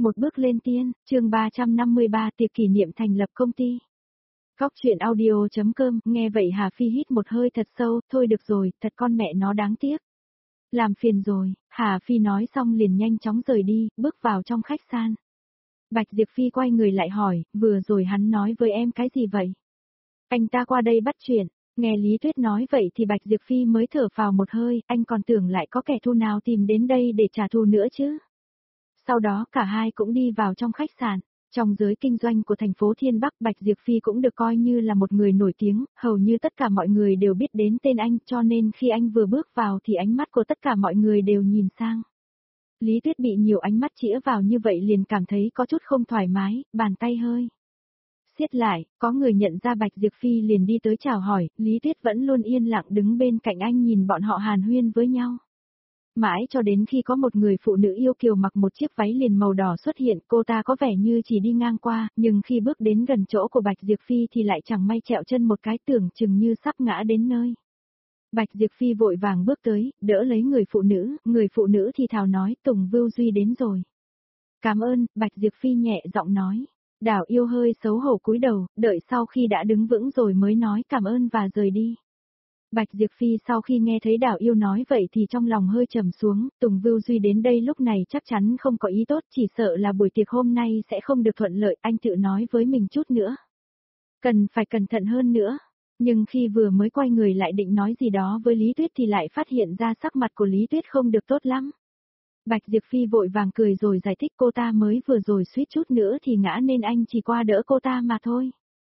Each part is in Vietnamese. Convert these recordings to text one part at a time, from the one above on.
Một bước lên tiên, chương 353 tiệc kỷ niệm thành lập công ty. Góc chuyện audio.com, nghe vậy Hà Phi hít một hơi thật sâu, thôi được rồi, thật con mẹ nó đáng tiếc. Làm phiền rồi, Hà Phi nói xong liền nhanh chóng rời đi, bước vào trong khách sạn. Bạch Diệp Phi quay người lại hỏi, vừa rồi hắn nói với em cái gì vậy? Anh ta qua đây bắt chuyện, nghe Lý Tuyết nói vậy thì Bạch Diệp Phi mới thở phào một hơi, anh còn tưởng lại có kẻ thù nào tìm đến đây để trả thù nữa chứ. Sau đó cả hai cũng đi vào trong khách sạn. Trong giới kinh doanh của thành phố Thiên Bắc, Bạch Diệp Phi cũng được coi như là một người nổi tiếng, hầu như tất cả mọi người đều biết đến tên anh, cho nên khi anh vừa bước vào thì ánh mắt của tất cả mọi người đều nhìn sang. Lý Tuyết bị nhiều ánh mắt chĩa vào như vậy liền cảm thấy có chút không thoải mái, bàn tay hơi siết lại, có người nhận ra Bạch Diệp Phi liền đi tới chào hỏi, Lý Tuyết vẫn luôn yên lặng đứng bên cạnh anh nhìn bọn họ hàn huyên với nhau. Mãi cho đến khi có một người phụ nữ yêu kiều mặc một chiếc váy liền màu đỏ xuất hiện, cô ta có vẻ như chỉ đi ngang qua, nhưng khi bước đến gần chỗ của Bạch Diệp Phi thì lại chẳng may trẹo chân một cái, tưởng chừng như sắp ngã đến nơi. Bạch Diệp Phi vội vàng bước tới, đỡ lấy người phụ nữ thì thào nói, Tùng Vưu Duy đến rồi. Cảm ơn, Bạch Diệp Phi nhẹ giọng nói. Đào Yêu hơi xấu hổ cúi đầu, đợi sau khi đã đứng vững rồi mới nói cảm ơn và rời đi. Bạch Diệp Phi sau khi nghe thấy Đào Yêu nói vậy thì trong lòng hơi trầm xuống, Tùng Vưu Duy đến đây lúc này chắc chắn không có ý tốt, chỉ sợ là buổi tiệc hôm nay sẽ không được thuận lợi, anh tự nói với mình chút nữa. Cần phải cẩn thận hơn nữa, nhưng khi vừa mới quay người lại định nói gì đó với Lý Tuyết thì lại phát hiện ra sắc mặt của Lý Tuyết không được tốt lắm. Bạch Diệp Phi vội vàng cười rồi giải thích cô ta mới vừa rồi suýt chút nữa thì ngã nên anh chỉ qua đỡ cô ta mà thôi.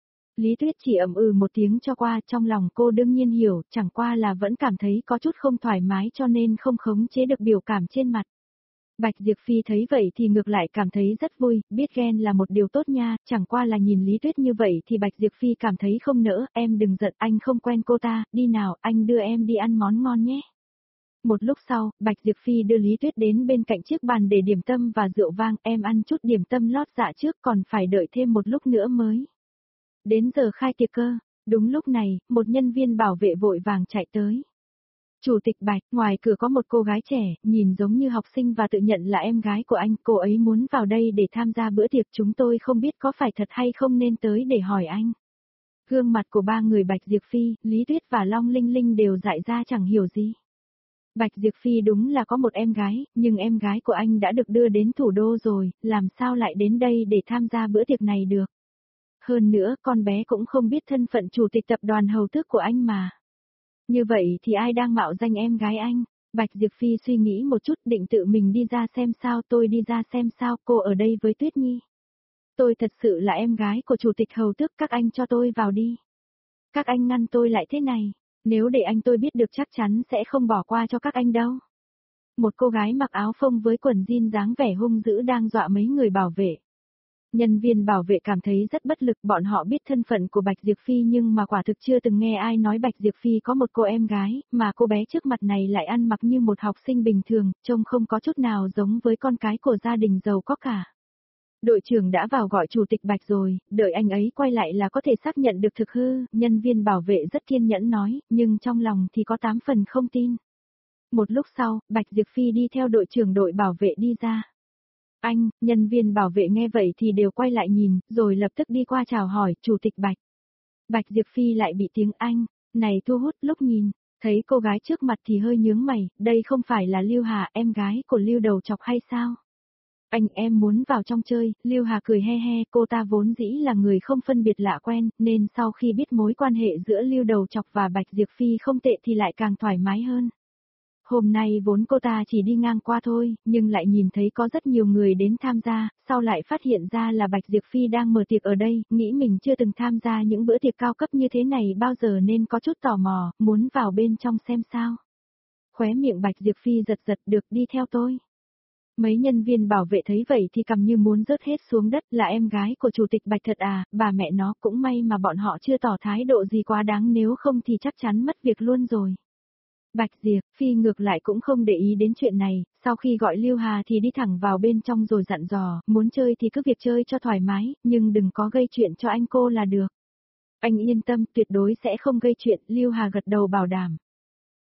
Lý Tuyết chỉ ậm ừ một tiếng cho qua, trong lòng cô đương nhiên hiểu, chẳng qua là vẫn cảm thấy có chút không thoải mái cho nên không khống chế được biểu cảm trên mặt. Bạch Diệp Phi thấy vậy thì ngược lại cảm thấy rất vui, biết ghen là một điều tốt nha, chẳng qua là nhìn Lý Tuyết như vậy thì Bạch Diệp Phi cảm thấy không nỡ, em đừng giận, anh không quen cô ta, đi nào, anh đưa em đi ăn món ngon nhé. Một lúc sau, Bạch Diệp Phi đưa Lý Tuyết đến bên cạnh chiếc bàn để điểm tâm và rượu vang, em ăn chút điểm tâm lót dạ trước còn phải đợi thêm một lúc nữa mới. Đến giờ khai tiệc cơ, đúng lúc này, một nhân viên bảo vệ vội vàng chạy tới. Chủ tịch Bạch, ngoài cửa có một cô gái trẻ, nhìn giống như học sinh và tự nhận là em gái của anh, cô ấy muốn vào đây để tham gia bữa tiệc, chúng tôi không biết có phải thật hay không nên tới để hỏi anh. Gương mặt của ba người Bạch Diệp Phi, Lý Tuyết và Long Linh Linh đều dại ra chẳng hiểu gì. Bạch Diệp Phi đúng là có một em gái, nhưng em gái của anh đã được đưa đến thủ đô rồi, làm sao lại đến đây để tham gia bữa tiệc này được. Hơn nữa, con bé cũng không biết thân phận chủ tịch tập đoàn hầu tước của anh mà. Như vậy thì ai đang mạo danh em gái anh? Bạch Diệp Phi suy nghĩ một chút định tự mình đi ra xem sao, tôi đi ra xem sao, cô ở đây với Tuyết Nhi. Tôi thật sự là em gái của chủ tịch hầu tước, các anh cho tôi vào đi. Các anh ngăn tôi lại thế này, nếu để anh tôi biết được chắc chắn sẽ không bỏ qua cho các anh đâu. Một cô gái mặc áo phông với quần jean dáng vẻ hung dữ đang dọa mấy người bảo vệ. Nhân viên bảo vệ cảm thấy rất bất lực, bọn họ biết thân phận của Bạch Diệp Phi nhưng mà quả thực chưa từng nghe ai nói Bạch Diệp Phi có một cô em gái, mà cô bé trước mặt này lại ăn mặc như một học sinh bình thường, trông không có chút nào giống với con cái của gia đình giàu có cả. Đội trưởng đã vào gọi chủ tịch Bạch rồi, đợi anh ấy quay lại là có thể xác nhận được thực hư, nhân viên bảo vệ rất kiên nhẫn nói, nhưng trong lòng thì có 8 phần không tin. Một lúc sau, Bạch Diệp Phi đi theo đội trưởng đội bảo vệ đi ra. Anh, nhân viên bảo vệ nghe vậy thì đều quay lại nhìn, rồi lập tức đi qua chào hỏi, chủ tịch Bạch. Bạch Diệp Phi lại bị tiếng Anh này thu hút, lúc nhìn, thấy cô gái trước mặt thì hơi nhướng mày, đây không phải là Lưu Hà, em gái của Lưu Đầu Chọc hay sao? Anh em muốn vào trong chơi, Lưu Hà cười he he, cô ta vốn dĩ là người không phân biệt lạ quen, nên sau khi biết mối quan hệ giữa Lưu Đầu Chọc và Bạch Diệp Phi không tệ thì lại càng thoải mái hơn. Hôm nay vốn cô ta chỉ đi ngang qua thôi, nhưng lại nhìn thấy có rất nhiều người đến tham gia, sau lại phát hiện ra là Bạch Diệp Phi đang mở tiệc ở đây, nghĩ mình chưa từng tham gia những bữa tiệc cao cấp như thế này bao giờ nên có chút tò mò, muốn vào bên trong xem sao. Khóe miệng Bạch Diệp Phi giật giật, được, đi theo tôi. Mấy nhân viên bảo vệ thấy vậy thì cầm như muốn rớt hết xuống đất, là em gái của chủ tịch Bạch thật à, bà mẹ nó, cũng may mà bọn họ chưa tỏ thái độ gì quá đáng, nếu không thì chắc chắn mất việc luôn rồi. Bạch Diệp Phi ngược lại cũng không để ý đến chuyện này, sau khi gọi Lưu Hà thì đi thẳng vào bên trong rồi dặn dò, muốn chơi thì cứ việc chơi cho thoải mái, nhưng đừng có gây chuyện cho anh cô là được. Anh yên tâm, tuyệt đối sẽ không gây chuyện, Lưu Hà gật đầu bảo đảm.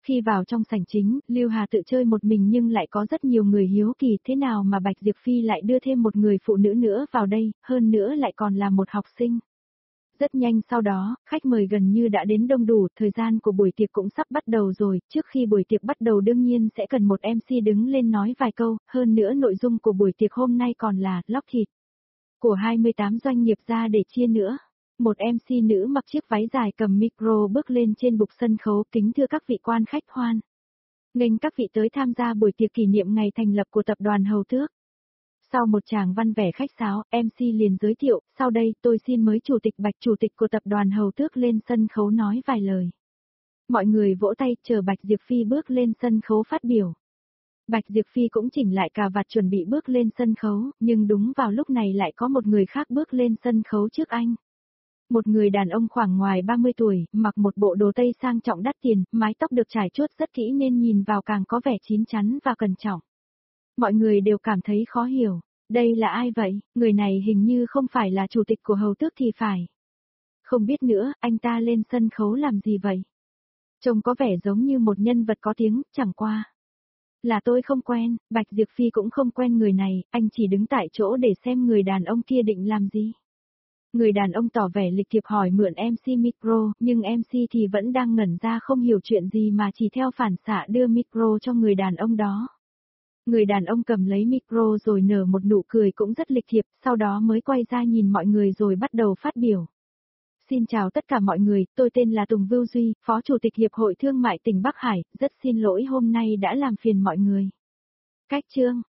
Khi vào trong sảnh chính, Lưu Hà tự chơi một mình nhưng lại có rất nhiều người hiếu kỳ thế nào mà Bạch Diệp Phi lại đưa thêm một người phụ nữ nữa vào đây, hơn nữa lại còn là một học sinh. Rất nhanh sau đó, khách mời gần như đã đến đông đủ, thời gian của buổi tiệc cũng sắp bắt đầu rồi, trước khi buổi tiệc bắt đầu đương nhiên sẽ cần một MC đứng lên nói vài câu, hơn nữa nội dung của buổi tiệc hôm nay còn là lóc thịt của 28 doanh nghiệp ra để chia nữa. Một MC nữ mặc chiếc váy dài cầm micro bước lên trên bục sân khấu, kính thưa các vị quan khách hoan nghênh các vị tới tham gia buổi tiệc kỷ niệm ngày thành lập của tập đoàn Hầu Tước. Sau một tràng văn vẻ khách sáo, MC liền giới thiệu, sau đây tôi xin mời Chủ tịch Bạch, Chủ tịch của tập đoàn Hầu Tước lên sân khấu nói vài lời. Mọi người vỗ tay chờ Bạch Diệp Phi bước lên sân khấu phát biểu. Bạch Diệp Phi cũng chỉnh lại cà vạt chuẩn bị bước lên sân khấu, nhưng đúng vào lúc này lại có một người khác bước lên sân khấu trước anh. Một người đàn ông khoảng ngoài 30 tuổi, mặc một bộ đồ tây sang trọng đắt tiền, mái tóc được trải chuốt rất kỹ nên nhìn vào càng có vẻ chín chắn và cẩn trọng. Mọi người đều cảm thấy khó hiểu, đây là ai vậy, người này hình như không phải là chủ tịch của Hầu Tước thì phải. Không biết nữa, anh ta lên sân khấu làm gì vậy? Trông có vẻ giống như một nhân vật có tiếng, chẳng qua. Là tôi không quen, Bạch Diệp Phi cũng không quen người này, anh chỉ đứng tại chỗ để xem người đàn ông kia định làm gì. Người đàn ông tỏ vẻ lịch thiệp hỏi mượn MC micro, nhưng MC thì vẫn đang ngẩn ra không hiểu chuyện gì mà chỉ theo phản xạ đưa micro cho người đàn ông đó. Người đàn ông cầm lấy micro rồi nở một nụ cười cũng rất lịch thiệp, sau đó mới quay ra nhìn mọi người rồi bắt đầu phát biểu. Xin chào tất cả mọi người, tôi tên là Tùng Vưu Duy, Phó Chủ tịch Hiệp hội Thương mại tỉnh Bắc Hải, rất xin lỗi hôm nay đã làm phiền mọi người. Cách chương